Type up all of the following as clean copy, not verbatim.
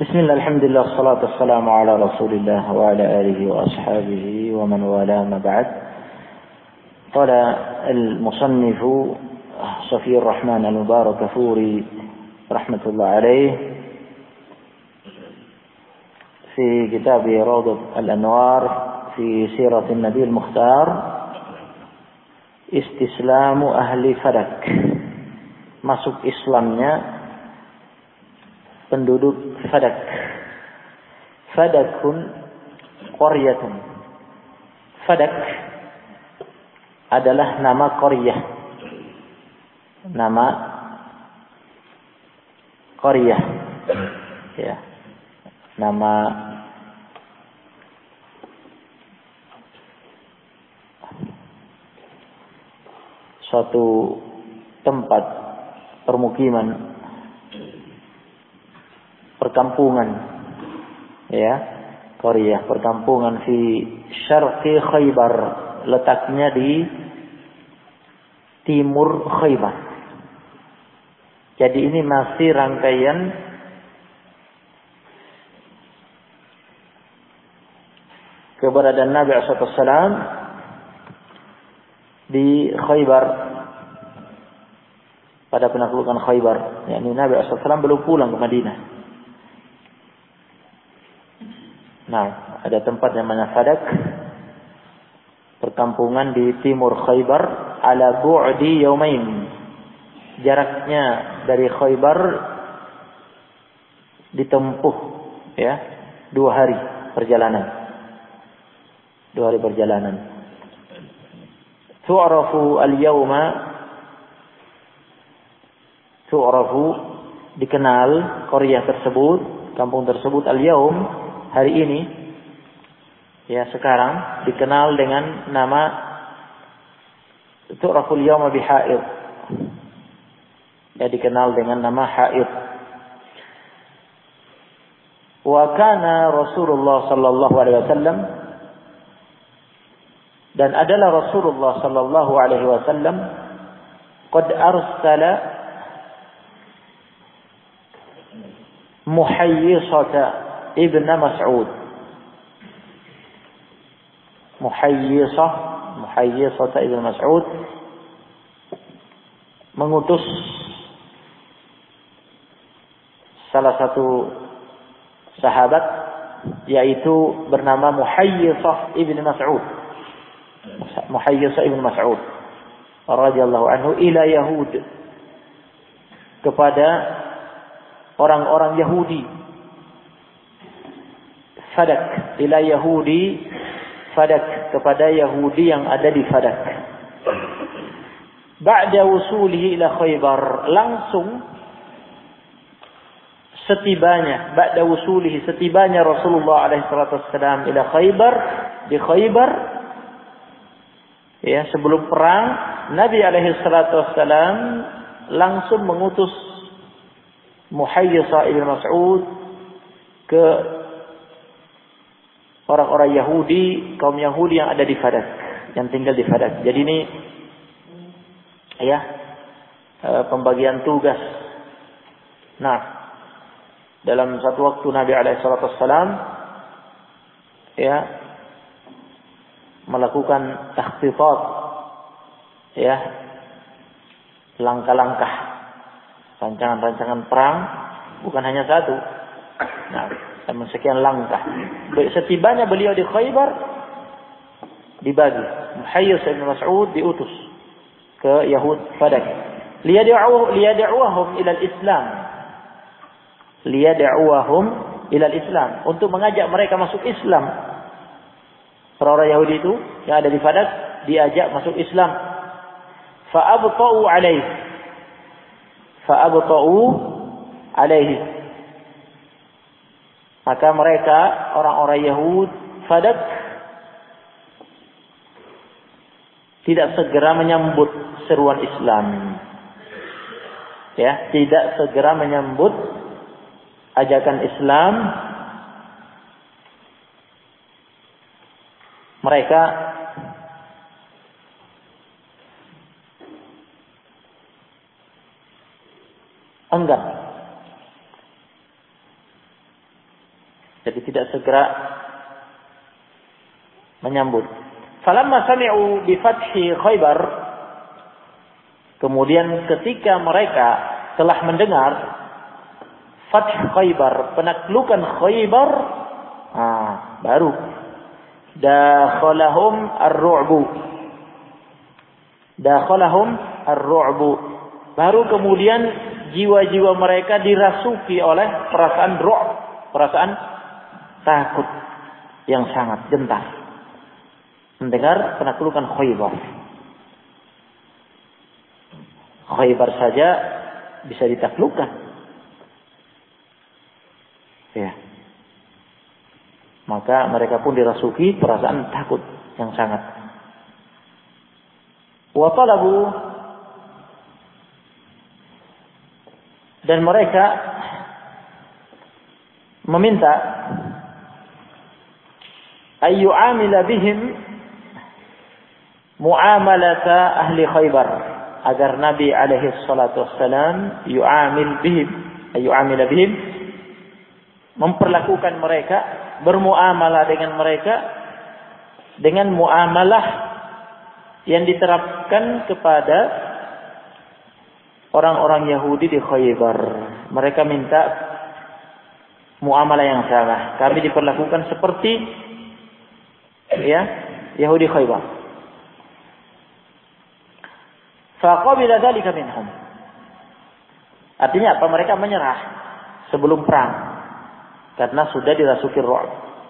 Bismillah, alhamdulillah, salatu wassalamu ala rasulillah wa ala alihi wa ashabihi wa man wala ma ba'd. Qala al-musannif Safiyur Rahman al-Mubarakfuri rahmatullah alaih fi kitab Rawdat al-Anwar fi sirat an-Nabi al-Mukhtar, istislamu ahli Fadak, masuk Islamnya penduduk Fadak. Fadakun qaryatun. Fadak adalah nama qaryah. Nama qaryah. Ya. Nama suatu tempat permukiman, perkampungan, ya, qaryah, perkampungan di syarqi Khaybar, letaknya di timur Khaybar. Jadi ini masih rangkaian keberadaan Nabi SAW di Khaybar, pada penaklukan Khaybar. Yani Nabi SAW belum pulang ke Madinah. Nah, ada tempat yang namanya Fadak, perkampungan di timur Khaybar, ala bu'di yaumain. Jaraknya dari Khaybar ditempuh, ya, 2 hari perjalanan. 2 hari perjalanan. Tu'rafu dikenal qaryah tersebut, kampung tersebut al-yaum, hari ini, ya, sekarang dikenal dengan nama tu'raful yawma biha'id, ya, dikenal dengan nama Ha'id. Wa kana Rasulullah sallallahu alaihi wasallam, dan adalah Rasulullah sallallahu alaihi wasallam qad arsala Muhayyisata Ibn Mas'ud. Muhayyisah Ibn Mas'ud mengutus salah satu sahabat, yaitu bernama Muhayyisah Ibn Mas'ud. Muhayyisah Ibn Mas'ud radhiyallahu anhu ila Yahud, kepada orang-orang Yahudi. Fadak, ila Yahudi Fadak, kepada Yahudi yang ada di Fadak. Ba'da wusulihi ila Khaybar, langsung setibanya, ba'da wusulihi, setibanya Rasulullah alaihi salatu wassalam ila Khaybar, di Khaybar, ya, sebelum perang, Nabi alaihi salatu wassalam langsung mengutus Muhayyisah ibn Mas'ud ke orang-orang Yahudi, kaum Yahudi yang ada di Fadak, yang tinggal di Fadak. Jadi ini, ya, pembagian tugas. Nah, dalam satu waktu Nabi alaihissalam, ya, melakukan takhtifat, ya, langkah-langkah, rancangan-rancangan perang, bukan hanya satu. Nah, sekian langkah. Setibanya beliau di Khaybar, dibagi. Muhayyisah bin Mas'ud diutus ke Yahud Fadak, liyad'uhum ila al-Islam. Liyad'uhum ila al-Islam, untuk mengajak mereka masuk Islam. Orang-orang Yahudi itu yang ada di Fadak diajak masuk Islam. Fa'abta'u alaihi. Maka mereka, orang-orang Yahud Fadak, tidak segera menyambut seruan Islam. Ya, tidak segera menyambut ajakan Islam. Mereka enggan. Jadi tidak segera menyambut. Falamma sami'u bi fathi Khaybar, kemudian ketika mereka telah mendengar fath Khaybar, penaklukan Khaybar, baru dakhalahum ar-ru'bu. Dakhalahum ar-ru'bu. Baru kemudian jiwa-jiwa mereka dirasuki oleh perasaan ru'b, perasaan takut yang sangat gentar mendengar penaklukan Khaybar. Khaybar saja bisa ditaklukkan. Ya. Maka mereka pun dirasuki perasaan takut yang sangat. Wa talabu, dan mereka meminta ayyu'amila bihim mu'amalata ahli Khaybar, agar Nabi alaihi salatu wassalam yu'amila bihim, memperlakukan mereka, bermuamalah dengan mereka dengan muamalah yang diterapkan kepada orang-orang Yahudi di Khaybar. Mereka minta muamalah yang sama. Kami diperlakukan seperti Yahudi Khaybar. Faqabila dzalika minhum. Artinya apa? Mereka menyerah sebelum perang karena sudah dirasuki ru'b.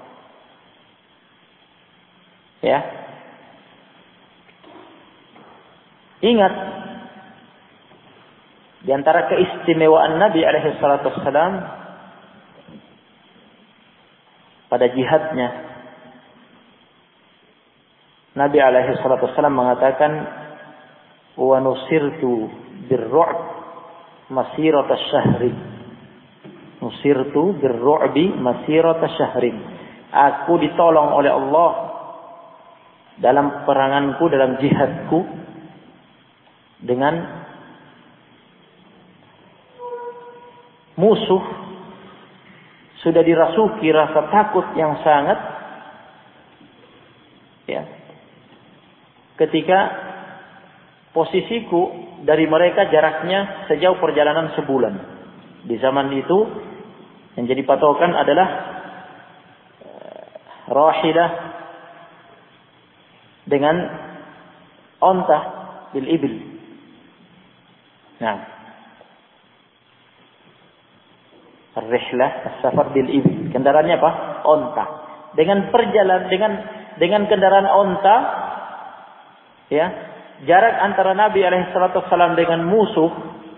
Ya. Ingat, di antara keistimewaan Nabi alaihi salatu wassalam pada jihadnya, Nabi alaihi salatu wassalam mengatakan, wa nusirtu birru'b masirata syahri. Nusirtu birru'bi masirata syahri. Aku ditolong oleh Allah dalam peranganku, dalam jihadku, dengan musuh sudah dirasuki rasa takut yang sangat, ya, ketika posisiku dari mereka jaraknya sejauh perjalanan sebulan. Di zaman itu yang jadi patokan adalah rahilah dengan onta bil ibil. Nah, rihlah as-safar bil ibil. Kendaraannya apa? Onta. Dengan perjalanan dengan kendaraan onta, ya, jarak antara Nabi alaihi salatu wasallam dengan musuh,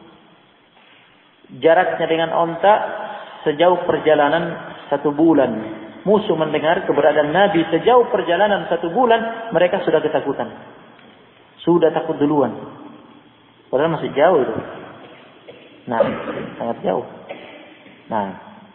jaraknya dengan onta sejauh perjalanan 1 bulan. Musuh mendengar keberadaan Nabi sejauh perjalanan 1 bulan, mereka sudah ketakutan. Sudah takut duluan. Padahal masih jauh itu. Nah, sangat jauh. Nah,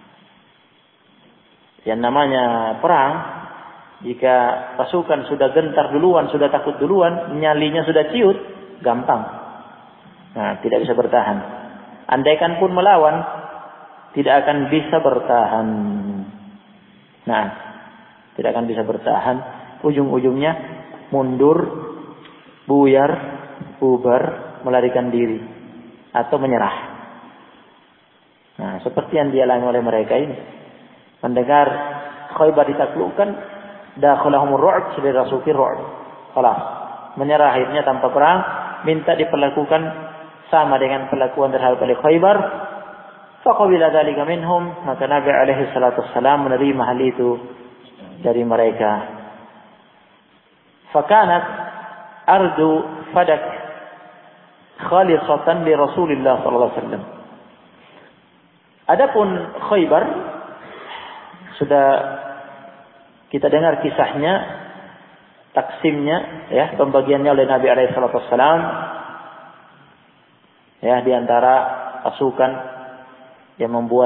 yang namanya perang, jika pasukan sudah gentar duluan, sudah takut duluan, nyalinya sudah ciut, gampang. Nah, tidak bisa bertahan. Andaikan pun melawan, tidak akan bisa bertahan. Nah, tidak akan bisa bertahan. Ujung-ujungnya mundur, buyar, bubar, melarikan diri, atau menyerah. Nah, seperti yang dialami oleh mereka ini. Mendengar Khaybar ditaklukkan, dakhalahumur ru'b, sudah rasuki ru'b. Salah. Menyerah akhirnya tanpa perang, minta diperlakukan sama dengan perlakuan terhadap Khaybar. Faqabila dzalika minhum, maka Nabi alaihi salatu wassalam menerima hal itu dari mereka. Fakanat ardu fadak khalisatan li Rasulillah sallallahu alaihi wasallam. Adapun Khaybar, sudah kita dengar kisahnya, taksimnya, ya, pembagiannya oleh Nabi alaihi salatu wassalam, ya, di antara pasukan yang membuat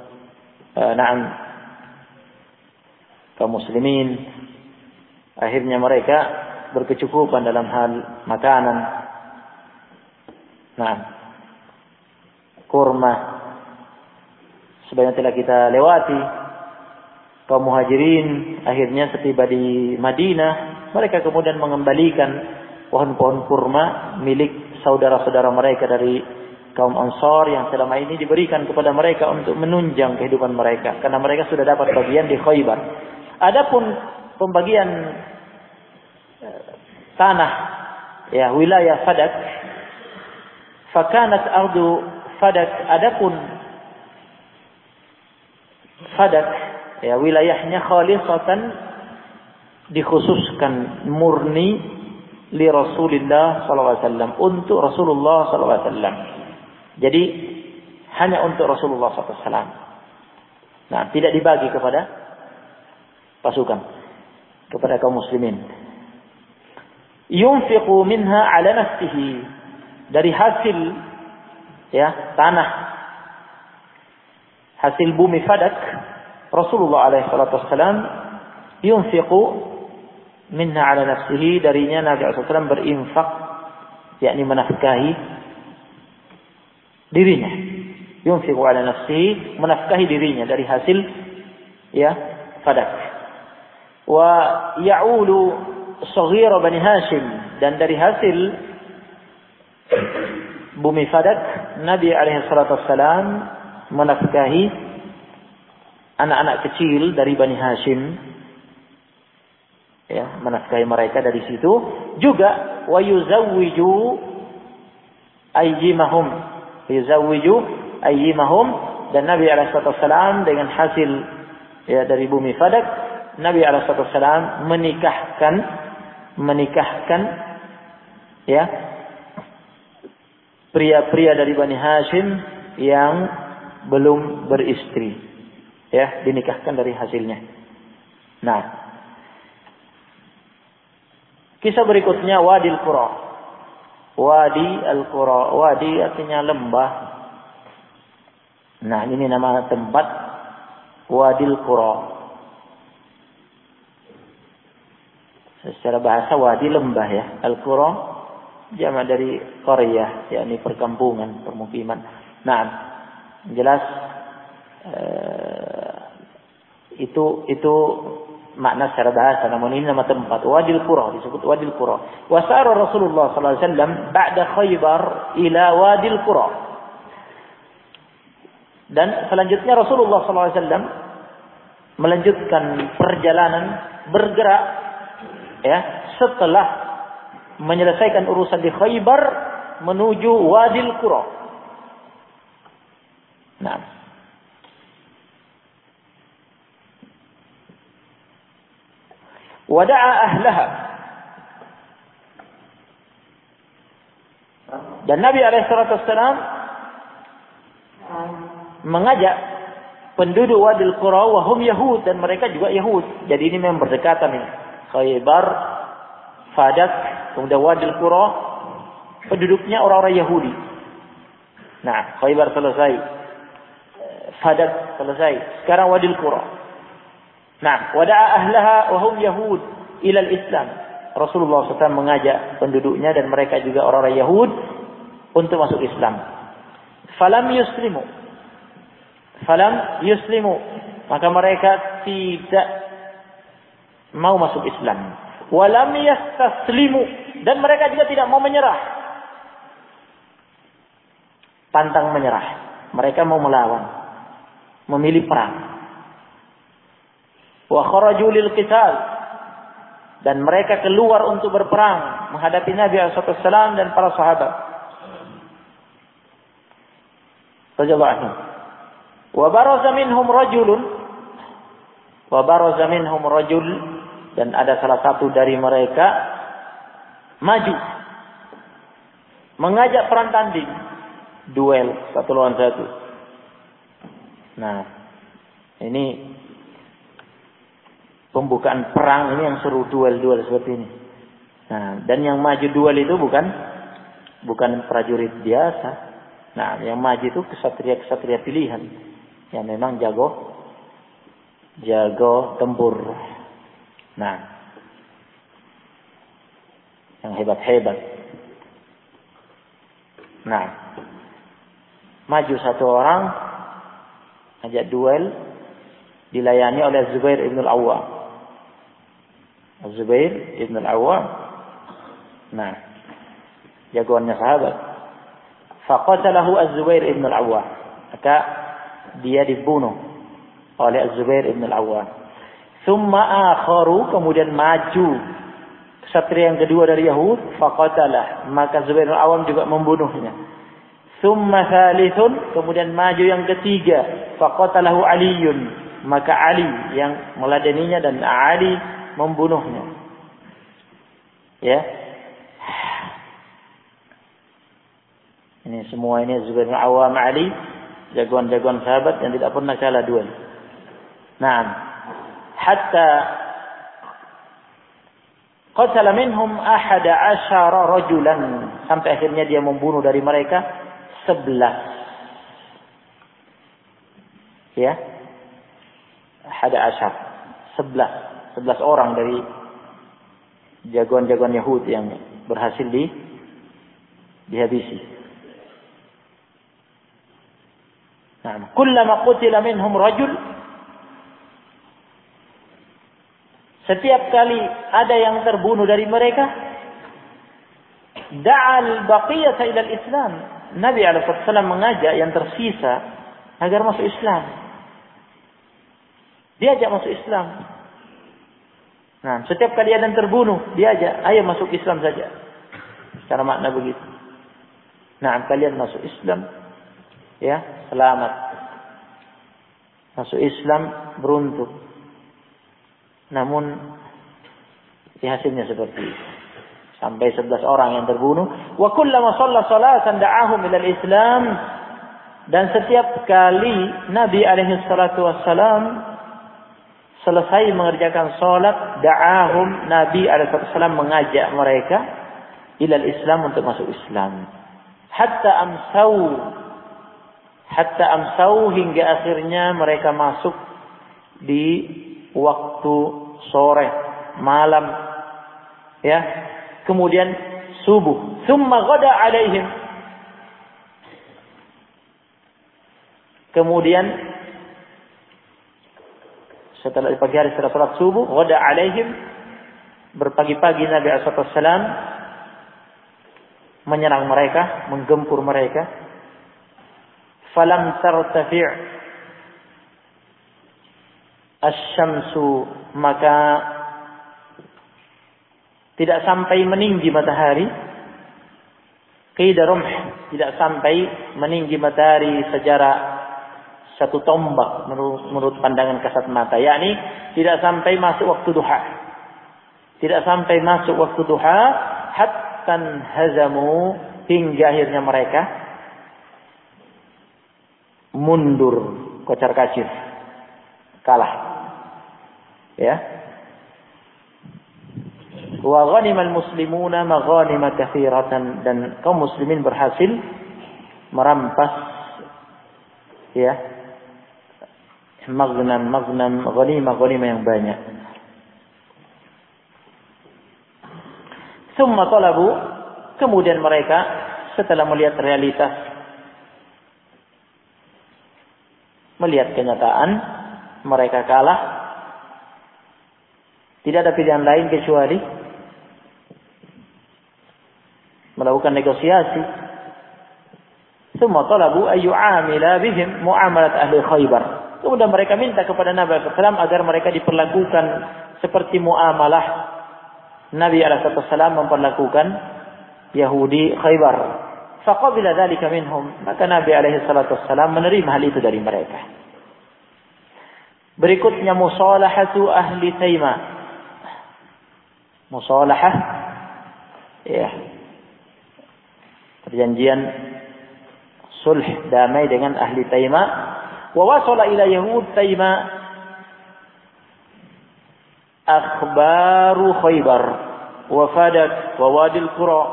kaum muslimin, akhirnya mereka berkecukupan dalam hal makanan. Kurma, sebenarnya telah kita lewati kaum Muhajirin akhirnya setiba di Madinah, mereka kemudian mengembalikan pohon-pohon kurma milik saudara-saudara mereka dari kaum Ansar yang selama ini diberikan kepada mereka untuk menunjang kehidupan mereka karena mereka sudah dapat bagian di Khaybar. Adapun pembagian tanah ya wilayah Fadak, fakanat ardu Fadak, adapun Fadak ya wilayahnya khalisatan dikhususkan murni li Rasulillah sallallahu alaihi wasallam, untuk Rasulullah sallallahu alaihi wasallam. Jadi hanya untuk Rasulullah sallallahu alaihi wasallam. Nah, tidak dibagi kepada pasukan, kepada kaum muslimin. Yunfiqu minha ala nafsihi, dari hasil ya tanah, hasil bumi Fadak, Rasulullah alaihi salatu wasallam yunfiqu minha ala nafsihi, darinya Nabi sallallahu alaihi wasallam berinfak, yakni menafkahi dirinya. Yunfiqu ala nafsihi, menafkahi dirinya dari hasil ya Fadak. Wa ya'ulu saghira Bani Hashim, dan dari hasil bumi Fadak Nabi alaihi salatu wasallam menafkahi anak-anak kecil dari Bani Hashim, ya, menafkahi mereka dari situ. Juga wa yuzawwiju ayyimahum, yuzawwiju ayyimahum, dan Nabi alaihi salatu wasallam dengan hasil ya dari bumi Fadak, Nabi alaihi salatu wasallam menikahkan ya pria-pria dari Bani Hashim yang belum beristri, ya, dinikahkan dari hasilnya. Nah, kisah berikutnya Wadil Qura. Wadi Al-Qura, wadi artinya lembah. Nah, ini nama tempat Wadil Qura. Secara bahasa wadi lembah ya. Al-Qura jamak dari qaryah, yakni perkampungan, permukiman. Nah, jelas itu makna secara bahasa, namun ini nama tempat Wadil Qura, disebut Wadil Qura. Wa sara Rasulullah sallallahu alaihi wasallam ba'da Khaybar ila Wadil Qura. Dan selanjutnya Rasulullah sallallahu alaihi wasallam melanjutkan perjalanan bergerak ya setelah menyelesaikan urusan di Khaybar menuju Wadil Qura. Nah, wada'a ahlaha, dan Nabi alaihissalam mengajak penduduk Wadil Qura wa hum Yahud, dan mereka juga Yahud. Jadi ini memang berdekatan ini. Khaybar, Fadak, kemudian Wadil Qura, penduduknya orang-orang Yahudi. Nah, Khaybar selesai, Fadak selesai, sekarang Wadil Qura. Nah, wada'a ahlaha wa hum Yahud ilal Islam. Rasulullah SAW mengajak penduduknya dan mereka juga orang-orang Yahud untuk masuk Islam. Falam yuslimu, maka mereka tidak mau masuk Islam. Walam yastaslimu, dan mereka juga tidak mau menyerah, pantang menyerah. Mereka mau melawan, memilih perang. Wa kharaju lil qital, dan mereka keluar untuk berperang menghadapi Nabi SAW dan para sahabat radhiyallahu anhum. Wa baraza minhum rajul, dan ada salah satu dari mereka maju mengajak perang tanding, duel satu lawan satu. Nah, ini pembukaan perang ini yang seru, duel-duel seperti ini. Nah, dan yang maju duel itu bukan prajurit biasa. Nah, yang maju itu kesatria pilihan yang memang jago tempur. Nah, yang hebat-hebat. Nah, maju satu orang ajak duel, dilayani oleh Zubair ibn al-Awwam. Zubair ibn al-Awwam. Nah, jagoannya sahabat. Faqatalahu Az-Zubair ibn al-Awwam. Maka dia dibunuh oleh Az-Zubair ibn al-Awwam. Tsumma akharu, kemudian maju ksatria yang kedua dari Yahud, faqatalah, maka Zubair ibn al-Awwam juga membunuhnya. Tsumma thalithun, kemudian maju yang ketiga, faqatalahu Aliyun, maka Ali yang meladeninya dan Ali membunuhnya. Ya. Ini semua ini Zubair bin Awam, Ali, jagoan-jagoan sahabat yang tidak pernah kalah duel. Naam. Hatta qatala minhum 11 rajulan, sampai akhirnya dia membunuh dari mereka 11. Ya. 11 orang dari jagoan-jagoan Yahudi yang berhasil dihabisi. Nah, kullama qutila minhum rajul, setiap kali ada yang terbunuh dari mereka, da'al baqiyata ila al-Islam. Nabi SAW mengajak yang tersisa agar masuk Islam. Diajak masuk Islam. Nah, setiap kali ada yang terbunuh, diajak, ayo masuk Islam saja. Secara makna begitu. Nah, kalian masuk Islam, ya, selamat. Masuk Islam beruntung. Namun hasilnya seperti itu. Sampai 11 orang yang terbunuh. Wa kullama shalla salatan da'ahum ila al-Islam. Dan setiap kali Nabi alaihi salatu wassalam selesai mengerjakan salat, da'ahum, Nabi alaihi salatu wassalam mengajak mereka ila al-Islam, untuk masuk Islam. Hatta amsau, hingga akhirnya mereka masuk di waktu sore, malam, ya. Kemudian subuh. Tsumma ghada alaihim. Kemudian setelah pagi hari setelah salat subuh, ghada alaihim, berpagi-pagi Nabi sallallahu alaihi wasallam menyerang mereka, menggempur mereka. Falam tartafi' asy-syamsu, maka tidak sampai meninggi matahari. Qida rumh, tidak sampai meninggi matahari sejarak satu tombak menurut pandangan kasat mata, yakni tidak sampai masuk waktu duha. Tidak sampai masuk waktu duha, hatta hazamu, hingga akhirnya mereka mundur, kocar-kacir, kalah. Ya. Wa ghanimal muslimuna maghanima katsiratan, dan kaum muslimin berhasil merampas, ya, maghnam, ghanimah yang banyak. Tsumma talabu, kemudian mereka setelah melihat realitas, melihat kenyataan mereka kalah, tidak ada pilihan lain kecuali melakukan negosiasi. Tsumma talabu ay yu'amila bihim muamalat ahli Khaybar. Kemudian mereka minta kepada Nabi sallallahu alaihi wasallam agar mereka diperlakukan seperti muamalah Nabi sallallahu alaihi wasallam memperlakukan Yahudi Khaybar. Faqabila dzalika minhum, maka Nabi alaihi salatu wasallam menerima hal itu dari mereka. Berikutnya musalahatu ahli Taimah. Musalahah, ya, perjanjian sulh damai dengan ahli Taimah. Wa wasala ila yahud Taimah akhbaru Khaybar wa Fadak wa Wadil Qura.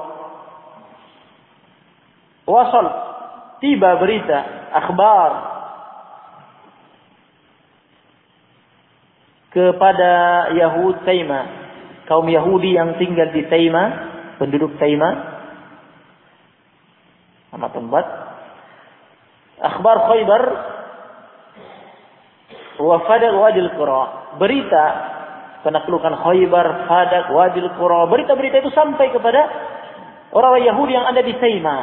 Wasal, tiba berita, akhbar, kepada Yahud Taimah, kaum Yahudi yang tinggal di Taimah, penduduk Taimah, nama tempat. Akhbar Khaybar, wa Fadak Wadil Qura. Berita penaklukan Khaybar, Fadak, Wadil Qura, berita-berita itu sampai kepada orang-orang Yahudi yang ada di Taima.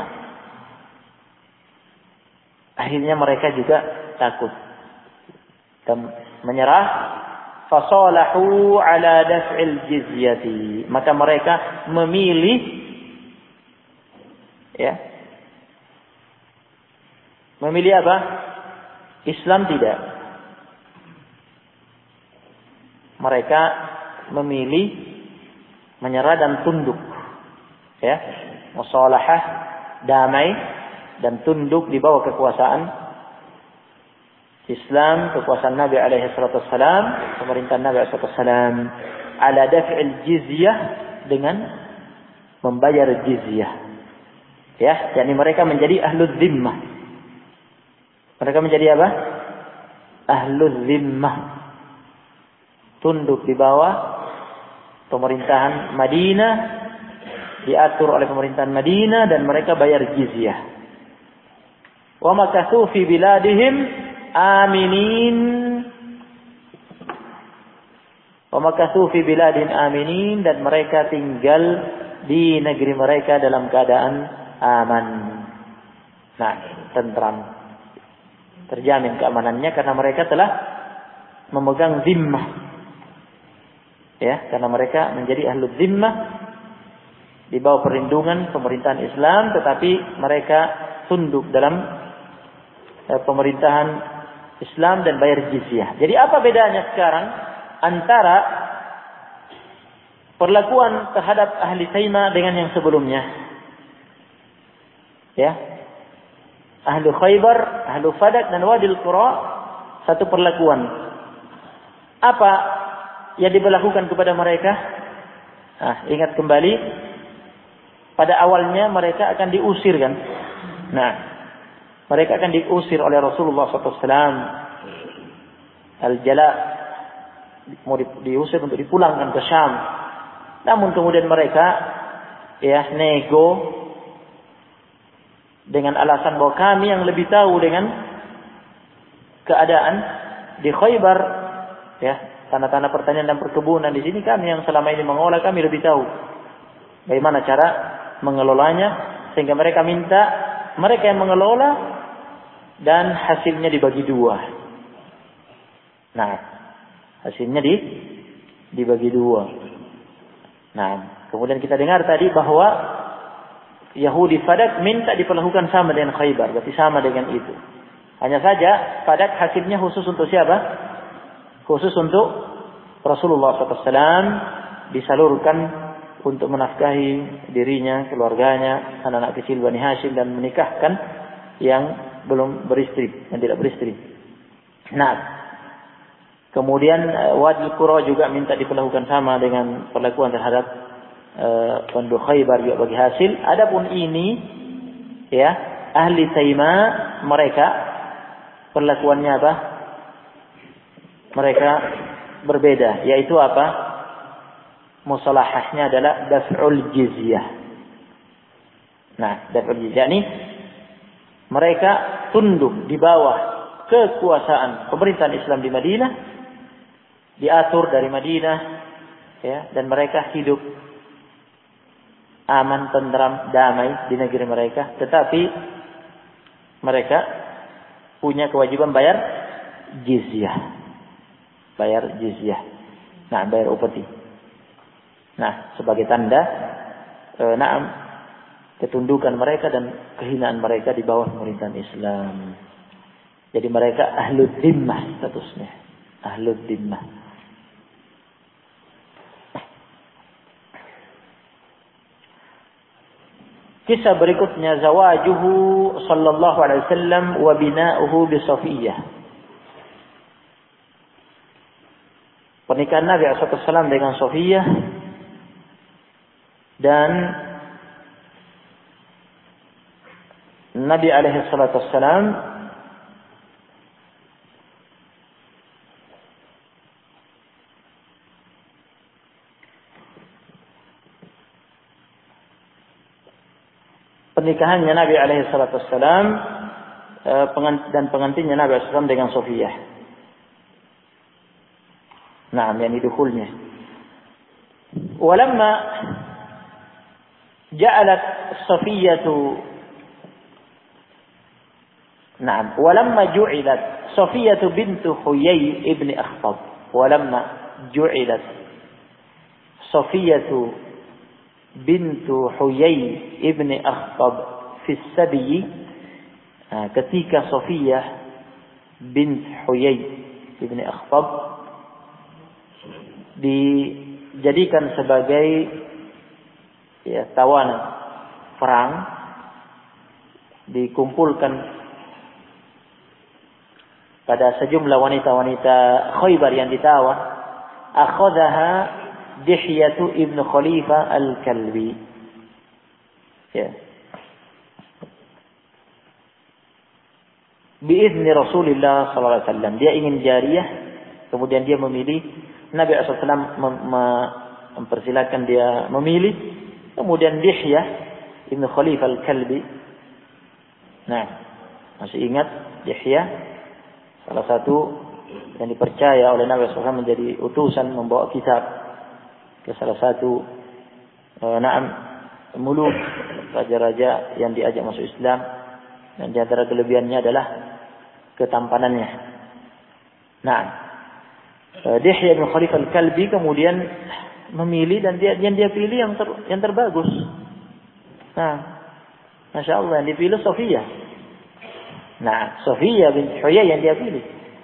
Akhirnya mereka juga takut dan menyerah. Fasalahu ala daf'il jizyati. Maka mereka memilih, ya, memilih apa? Islam tidak. Mereka memilih menyerah dan tunduk, ya, musalahah, damai dan tunduk di bawah kekuasaan Islam, kekuasaan Nabi alaihi salatu wassalam, pemerintahan Nabi alaihi salatu wassalam, ala daf'il jizyah, dengan membayar jizyah. Ya, yakni mereka menjadi ahlul zimmah. Mereka menjadi apa? Ahlul zimmah. Tunduk di bawah pemerintahan Madinah, diatur oleh pemerintahan Madinah, dan mereka bayar jizyah. Wa makathu fi biladihim aminin, wa makathu fi biladin aminin, dan mereka tinggal di negeri mereka dalam keadaan aman. Nah, tentram, terjamin keamanannya karena mereka telah memegang zimmah, ya, karena mereka menjadi ahlul zimmah di bawah perlindungan pemerintahan Islam, tetapi mereka tunduk dalam pemerintahan Islam dan bayar jizyah. Jadi apa bedanya sekarang antara perlakuan terhadap ahli Taima dengan yang sebelumnya? Ya, ahli Khaybar, ahli Fadak dan Wadil Qura, satu perlakuan. Apa yang diberlakukan kepada mereka? Nah, ingat kembali, pada awalnya mereka akan diusir, kan? Nah, mereka akan diusir oleh Rasulullah SAW. Al-Jala, mau diusir untuk dipulangkan ke Syam. Namun kemudian mereka, ya, nego dengan alasan bahwa kami yang lebih tahu dengan keadaan di Khaybar, ya, tanah-tanah pertanian dan perkebunan di sini kami yang selama ini mengolah, kami lebih tahu bagaimana cara mengelolanya, sehingga mereka minta mereka yang mengelola dan hasilnya dibagi dua. Nah, hasilnya dibagi dua. Nah, kemudian kita dengar tadi bahwa Yahudi Fadak minta diperlakukan sama dengan Khaybar, berarti sama dengan itu. Hanya saja Fadak hasilnya khusus untuk siapa? Khusus untuk Rasulullah SAW, disalurkan untuk menafkahi dirinya, keluarganya, anak-anak kecil Bani Hashim, dan menikahkan yang belum beristri, yang tidak beristri. Nah, kemudian Wadil Qura juga minta diperlakukan sama dengan perlakuan terhadap penduduk Khaybar juga bagi hasil. Adapun ini, ya, ahli Taima, mereka perlakuannya apa? Mereka berbeda, yaitu apa? Musalahahnya adalah daf'ul jizyah. Nah, daf'ul jizyah ini mereka tunduk di bawah kekuasaan pemerintahan Islam di Madinah, diatur dari Madinah, ya, dan mereka hidup aman, tentram, damai di negeri mereka, tetapi mereka punya kewajiban bayar jizyah. Bayar jizyah. Nah, bayar upeti. Nah, sebagai tanda ketundukan mereka dan kehinaan mereka di bawah pemerintahan Islam. Jadi mereka ahlul zimmah statusnya. Ahlul zimmah. Kisah berikutnya, zawajuhu sallallahu alaihi wasallam wa bina'uhu bi Safiyyah. Pernikahan Nabi SAW dengan Safiyyah, dan Nabi alaihi salatu wassalam pernikahannya Nabi alaihi salatu wassalam dan pengantinnya Nabi SAW dengan Safiyyah. Nah, yang dukhulnya. Walamma ja'alat Safiyatu Naam, walamma ju'ilat Safiyatu bintu Huyai ibn Akhtab. Walamma ju'ilat Safiyatu bintu Huyai ibn Akhtab fi sabiy. Ketika Safiyah bint Huyai ibn Akhtab dijadikan sebagai tawanan perang, dikumpulkan pada sejumlah wanita-wanita Khaybar yang ditawan, akhadhaha Dihyatu ibn Khalifah al-Kalbi. Ya. Biizni Rasulullah sallallahu alaihi wasallam. Dia ingin jariyah, kemudian dia memilih. Nabi sallallahu alaihi wasallam mempersilakan dia memilih. Kemudian Dihyah ibn Khalifah al-Kalbi. Nah, masih ingat Dihyah? Salah satu yang dipercaya oleh Nabi SAW menjadi utusan membawa kitab ke salah satu muluk, raja-raja yang diajak masuk Islam, dan di antara kelebihannya adalah ketampanannya. Nah, Dihyah bin Khalifah al-Kalbi kemudian memilih, dan yang dia pilih yang terbagus. Nah, Masya Allah, yang dipilih Safiyah. Nah, Safiyah bin Huyai yang dia pilih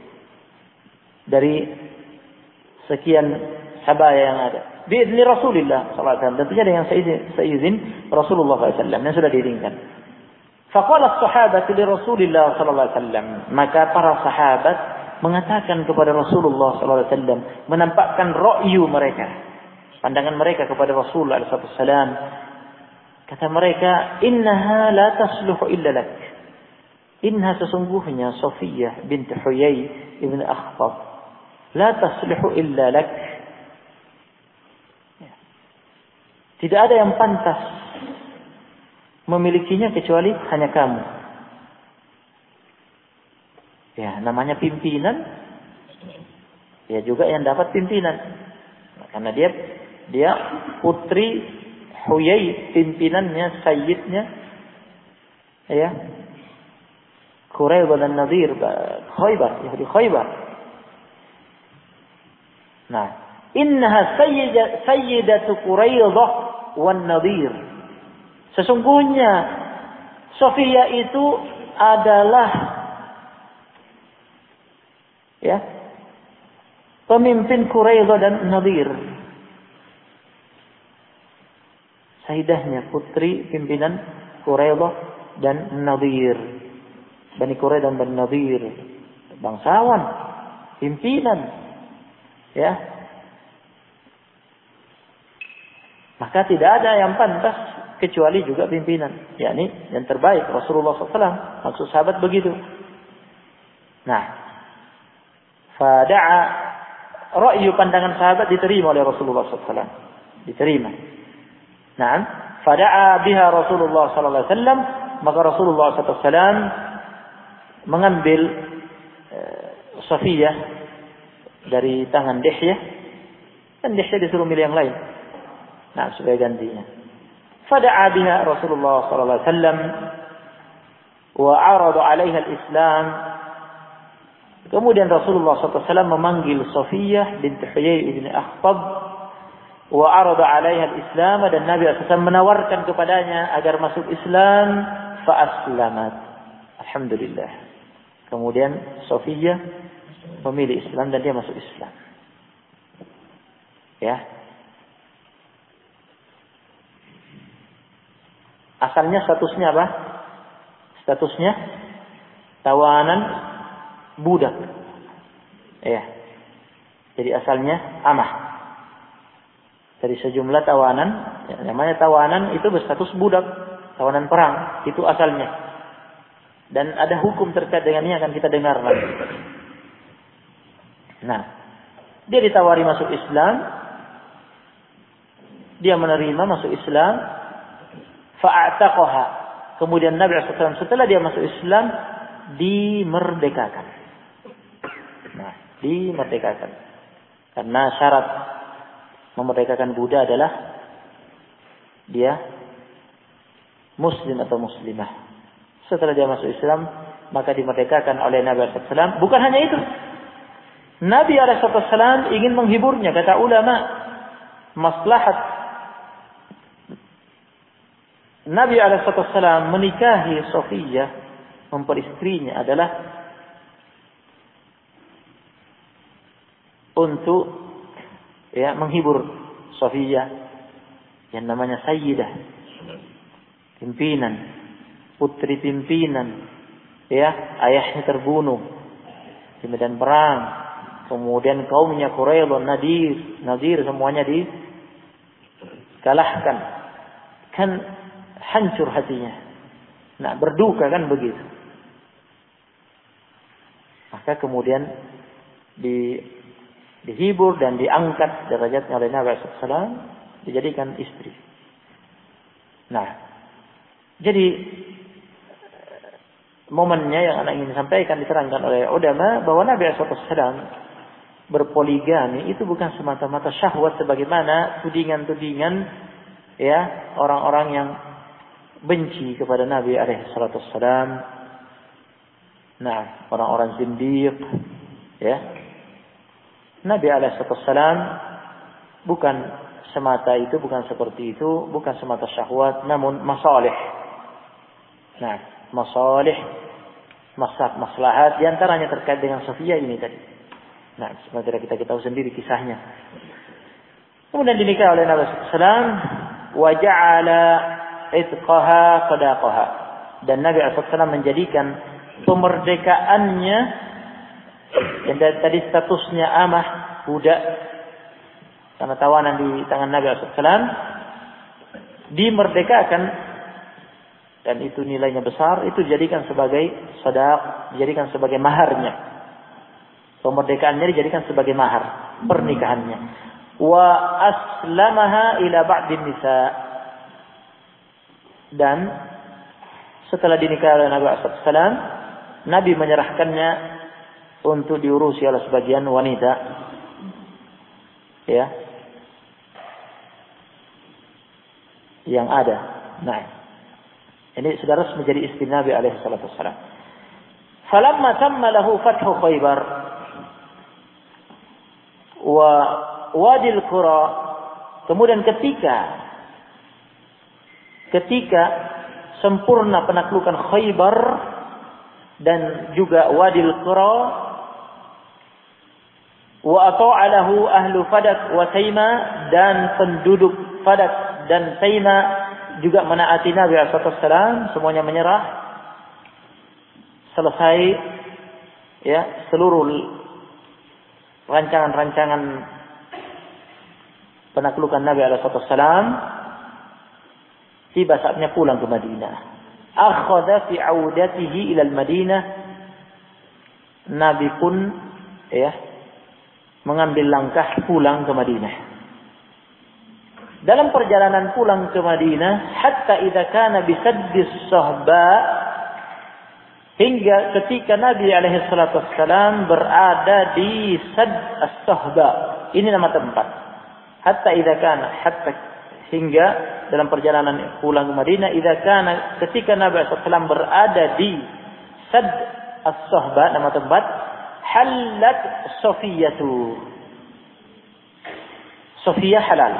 dari sekian sabaya yang ada. Biizni Rasulullah sallallahu alaihi wasallam. Tentunya dengan seizin Rasulullah sallallahu alaihi wasallam yang sudah diizinkan. Faqala as-sahabatu li Rasulillah sallallahu alaihi wasallam. Maka para sahabat mengatakan kepada Rasulullah sallallahu alaihi wasallam, menampakkan ra'yu mereka, pandangan mereka kepada Rasulullah sallallahu alaihi wasallam. Kata mereka, "Innaha la tasluhu illa lak." Inna sesungguhnya Safiyah bint Huyai ibn Akhtab la taslihu illa lak. Tidak ada yang pantas memilikinya kecuali hanya kamu. Ya, namanya pimpinan. Ya juga yang dapat pimpinan. Karena dia putri Huyai, pimpinannya, sayyidnya. Ya. Quraidah dan Nadir Khaybar, Yahudi Khaybar. Nah, innaha sayyidatu Quraidah wan Nadir. Sesungguhnya Safiyah itu adalah pemimpin Quraidah dan Nadir. Sayyidahnya, putri pimpinan Quraidah dan Nadir. Bani Quraidah dan Bani Nadir, bangsawan, pimpinan, ya. Maka tidak ada yang pantas kecuali juga pimpinan, yakni yang terbaik Rasulullah SAW. Maksud sahabat begitu. Nah, fada'a, ra'yu pandangan sahabat diterima oleh Rasulullah SAW, diterima. Nah, fada'a biha Rasulullah SAW, maka Rasulullah SAW mengambil Safiyah dari tangan Dihyah, dan Dihyah disuruh milih yang lain. Nah, sebagai gantinya. Fada'a biha Rasulullah sallallahu alaihi wasallam wa 'arada 'alaiha al-Islam. Kemudian Rasulullah sallallahu alaihi wasallam memanggil Safiyah bint Huyai ibn Akhtab wa 'arada 'alaiha al-Islam, dan Nabi sallallahu alaihi wasallam menawarkan kepadanya agar masuk Islam, fa aslamat. Alhamdulillah. Kemudian Safiyah memilih Islam dan dia masuk Islam. Ya. Asalnya statusnya apa? Statusnya tawanan budak. Ya. Jadi asalnya amah. Dari sejumlah tawanan, namanya tawanan itu berstatus budak, tawanan perang, itu asalnya. Dan ada hukum terkait dengan ini akan kita dengar nanti. Nah, dia ditawari masuk Islam, dia menerima masuk Islam, fa'ataqaha. Kemudian Nabi SAW setelah dia masuk Islam dimerdekakan. Nah, dimerdekakan. Karena syarat memerdekakan budak adalah dia muslim atau muslimah. Setelah dia masuk Islam, maka dimerdekakan oleh Nabi SAW. Bukan hanya itu. Nabi SAW ingin menghiburnya. Kata ulama, maslahat Nabi SAW menikahi Sofiyah, memperistrinya adalah untuk menghibur Sofiyah yang namanya Sayyidah, pimpinan, putri pimpinan, ayahnya terbunuh di medan perang, kemudian kaumnya Quraisy, Nadir semuanya dikalahkan, kan hancur hatinya, berduka kan begitu. Maka kemudian dihibur dan diangkat derajatnya oleh Nabi SAW, dijadikan istri. Jadi momennya yang anak ingin sampaikan diterangkan oleh ulama bahwa Nabi SAW berpoligami itu bukan semata-mata syahwat sebagaimana tudingan-tudingan orang-orang yang benci kepada Nabi SAW. Orang-orang zindiq, Nabi SAW bukan semata itu, bukan seperti itu, bukan semata syahwat, namun masalih. Maslahat diantaranya terkait dengan Sofiyah ini tadi. Sebenarnya kita tahu sendiri kisahnya. Kemudian dinikah oleh Nabi SAW, wa ja'ala itqaha sadaqaha, dan Nabi SAW menjadikan pemerdekaannya, yang tadi statusnya amah, budak, karena tawanan di tangan Nabi SAW, dimerdekakan, dan itu nilainya besar, itu dijadikan sebagai sadaq, dijadikan sebagai maharnya. Pemerdekaannya dijadikan sebagai mahar pernikahannya. Wa aslamaha ila ba'din nisa, dan setelah dinikah oleh Nabi SAW, Nabi menyerahkannya untuk diurusi oleh sebagian wanita, yang ada. Ini sudah resmi menjadi istri Nabi alaihi salatu wassalam. Falamma tamma lahu fathu Khaybar wa Wadil Qura, kemudian ketika sempurna penaklukan Khaybar dan juga Wadil Qura, wa ata'alahu ahlu Fadak wa Taima, dan penduduk Fadak dan Taima juga menaati Nabi SAW, semuanya menyerah. Selesai seluruh rancangan-rancangan penaklukan Nabi SAW, tiba saatnya pulang ke Madinah. Akhadha fi 'audatihi ila al-Madinah, Nabi pun mengambil langkah pulang ke Madinah. Dalam perjalanan pulang ke Madinah, hatta idza kana bi saddis sahba, hingga ketika Nabi alaihi salatu wassalam berada di Sadd as-Sahba. Ini nama tempat. Hatta idza kana, hingga dalam perjalanan pulang ke Madinah, idza kana, ketika Nabi SAW berada di Sadd as-Sahba, nama tempat, halat Sofiyatu. Sofiyah halal.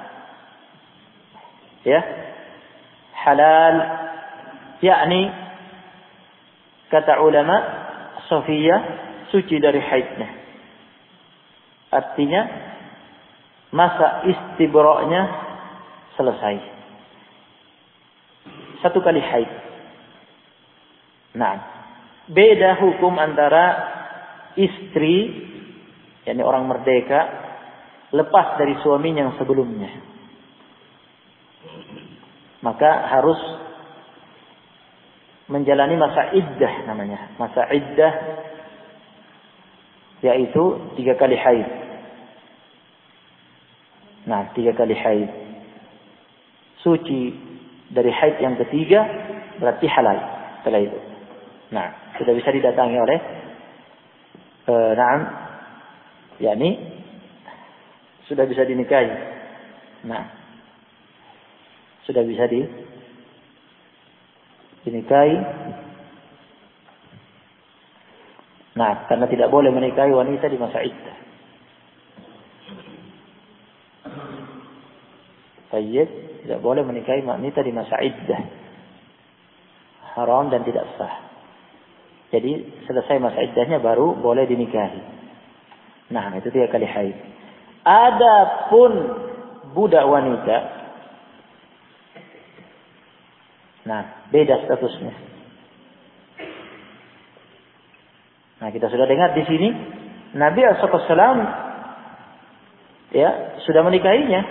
Halal, yakni kata ulama, Sofiyah suci dari haidnya. Artinya masa istibra'nya selesai. Satu kali haid. Beda hukum antara istri, yakni orang merdeka, lepas dari suaminya yang sebelumnya. Maka harus menjalani masa iddah namanya. Masa iddah yaitu 3 kali haid. 3 kali haid. Suci dari haid yang ketiga berarti halal setelah itu. Sudah bisa didatangi oleh yakni sudah bisa dinikahi. Nah, sudah bisa dinikahi. Nah, karena tidak boleh menikahi wanita di masa iddah. Tayyib, tidak boleh menikahi wanita di masa iddah. Haram dan tidak sah. Jadi selesai masa iddahnya baru boleh dinikahi. Nah, itu 3 kali haid. Adapun budak wanita, nah beda statusnya. Nah, kita sudah dengar di sini Nabi SAW ya sudah menikahinya.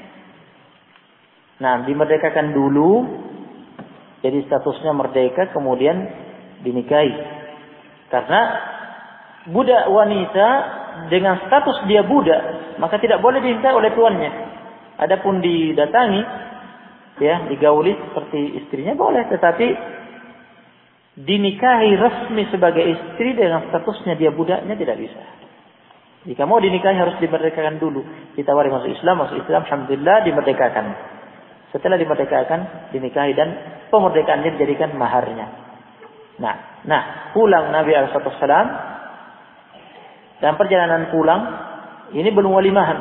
Nah, dimerdekakan dulu, jadi statusnya merdeka, kemudian dinikahi. Karena budak wanita dengan status dia budak, maka tidak boleh dinikahi oleh tuannya. Adapun didatangi, ya digauli seperti istrinya boleh, tetapi dinikahi resmi sebagai istri dengan statusnya dia budaknya tidak bisa. Jika mau dinikahi harus dimerdekakan dulu. Ditawari masuk Islam, alhamdulillah dimerdekakan. Setelah dimerdekakan, dinikahi dan pemerdekaannya dijadikan maharnya. Nah, pulang Nabi SAW dalam perjalanan pulang ini belum walimahan.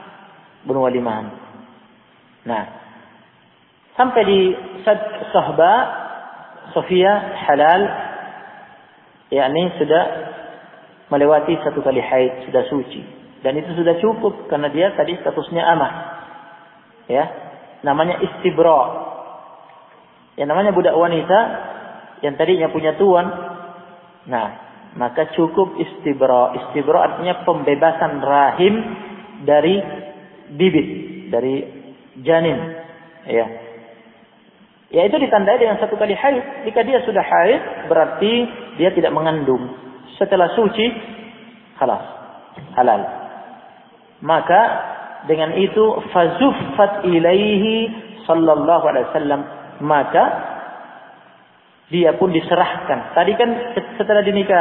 Nah, sampai di Sahba Sofia halal, yakni sudah melewati 1 kali haid, sudah suci, dan itu sudah cukup karena dia tadi statusnya amah, ya, namanya istibra. Yang namanya budak wanita yang tadinya punya tuan, nah maka cukup istibra. Istibra artinya pembebasan rahim dari bibit, dari janin, ya. Ya itu ditandai dengan 1 kali haid. Jika dia sudah haid, berarti dia tidak mengandung. Setelah suci, khalas, halal. Maka dengan itu fazuffat ilaihi sallallahu alaihi wasallam, maka dia pun diserahkan. Tadi kan setelah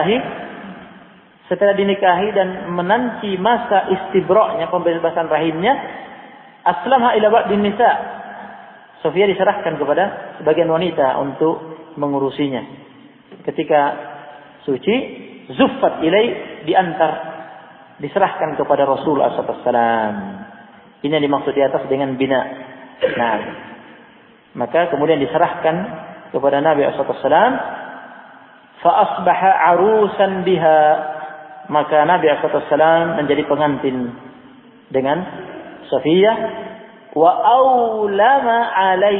dinikahi dan menanti masa istibra'-nya, pembebasan rahimnya, aslamha ila ba'din nisa. Sofia diserahkan kepada sebagian wanita untuk mengurusinya. Ketika suci, zuffat ilai, diserahkan kepada Rasul SAW. Ini yang dimaksud di atas dengan bina. Nah, maka kemudian diserahkan kepada Nabi SAW. Fa asbaha arusan biha, maka Nabi SAW menjadi pengantin dengan Sofia. Wa aulama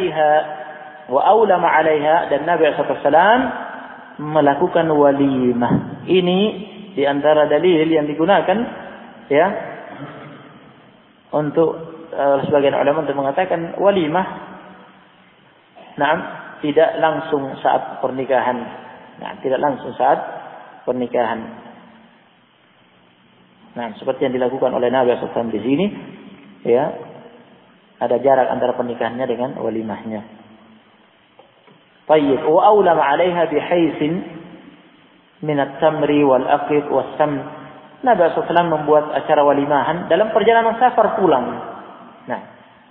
'alaiha, dan Nabi SAW melakukan walimah. Ini di antara dalil yang digunakan, ya, untuk sebagian ulama untuk mengatakan walimah, nah, tidak langsung saat pernikahan. Nah, seperti yang dilakukan oleh Nabi SAW di sini, ya. Ada jarak antara pernikahannya dengan walimahnya. Tayyib. Wa awlama 'alaiha bihaythin min at-tamri wal aqid was-sam. Nabi SAW membuat acara walimahan dalam perjalanan safar pulang. Nah,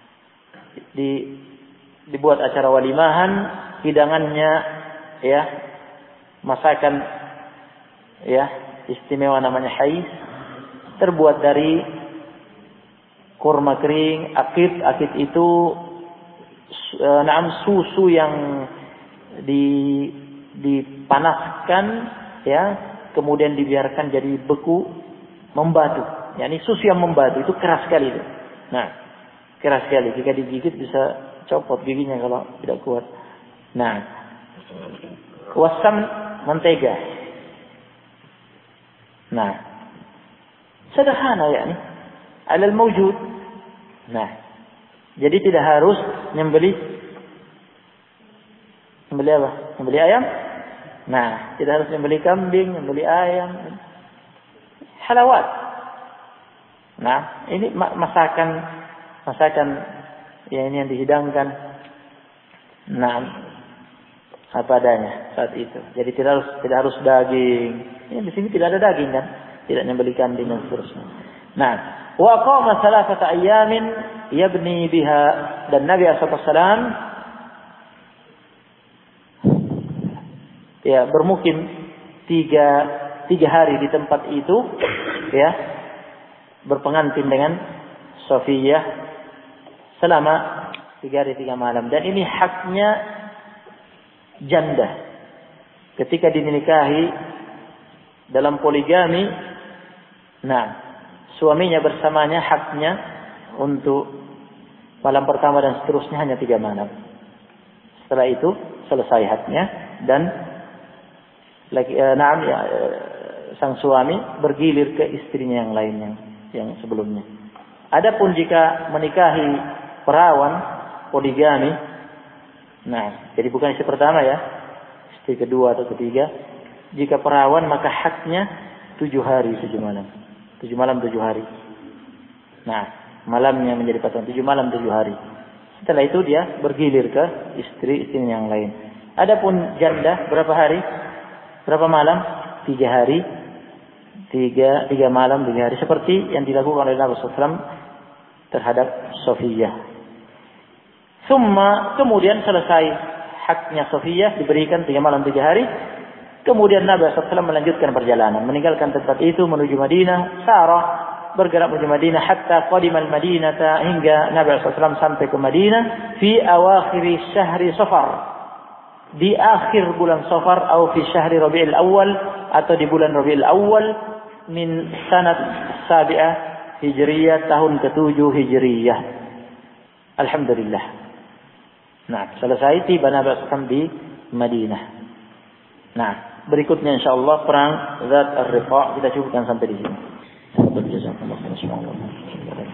dibuat acara walimahan, hidangannya, ya, masakan, ya, istimewa namanya hais, terbuat dari kurma kering, akid itu susu yang dipanaskan, ya, kemudian dibiarkan jadi beku, membatu. Ya, ini susu yang membatu, itu keras sekali itu. Nah, keras sekali. Jika digigit bisa copot giginya kalau tidak kuat. Nah, wasam, mentega. Nah, sederhana ya ini. Alal mawjud. Nah, jadi tidak harus membeli apa? Membeli ayam. Nah, tidak harus membeli kambing, membeli ayam. Halawat. Nah, ini masakan ya, ini yang dihidangkan. Nah, apa adanya saat itu. Jadi tidak harus daging. Ini di sini tidak ada daging kan? Tidak membeli kambing dan seterusnya. Nah, Wa qama thalathata ayamin yabni biha, dan Nabi SAW ya bermukim tiga hari di tempat itu, ya, berpengantin dengan Safiyah selama 3 hari 3 malam. Dan ini haknya janda ketika dinikahi dalam poligami. Nah, suaminya bersamanya haknya untuk malam pertama dan seterusnya hanya 3 malam. Setelah itu selesai haknya, dan sang suami bergilir ke istrinya yang lainnya yang sebelumnya. Adapun jika menikahi perawan poligami, nah, jadi bukan istri pertama ya, istri kedua atau ketiga. Jika perawan maka haknya 7 hari 7 malam. 7 malam 7 hari. Nah, malamnya menjadi patokan 7 malam 7 hari. Setelah itu dia bergilir ke istri yang lain. Adapun janda berapa hari? Berapa malam? 3 hari. 3 malam 3 hari, seperti yang dilakukan oleh Nabi SAW terhadap Safiyah. Kemudian selesai haknya Safiyah, diberikan 3 malam 3 hari. Kemudian Nabi SAW melanjutkan perjalanan, meninggalkan tempat itu menuju Madinah. Sarah bergerak menuju Madinah hatta qadimal Madinata, hingga Nabi SAW sampai ke Madinah fi awakhir syahri Safar, di akhir bulan Safar, atau fi syahri Rabiul Awal, atau di bulan Rabiul Awal min sanat sabi'ah Hijriyah, tahun ke-7 Hijriyah. Alhamdulillah. Nah, selesai tiba Nabi SAW di Madinah. Nah, berikutnya insyaallah perang Zat Ar-Riqa' kita cukupkan sampai di sini.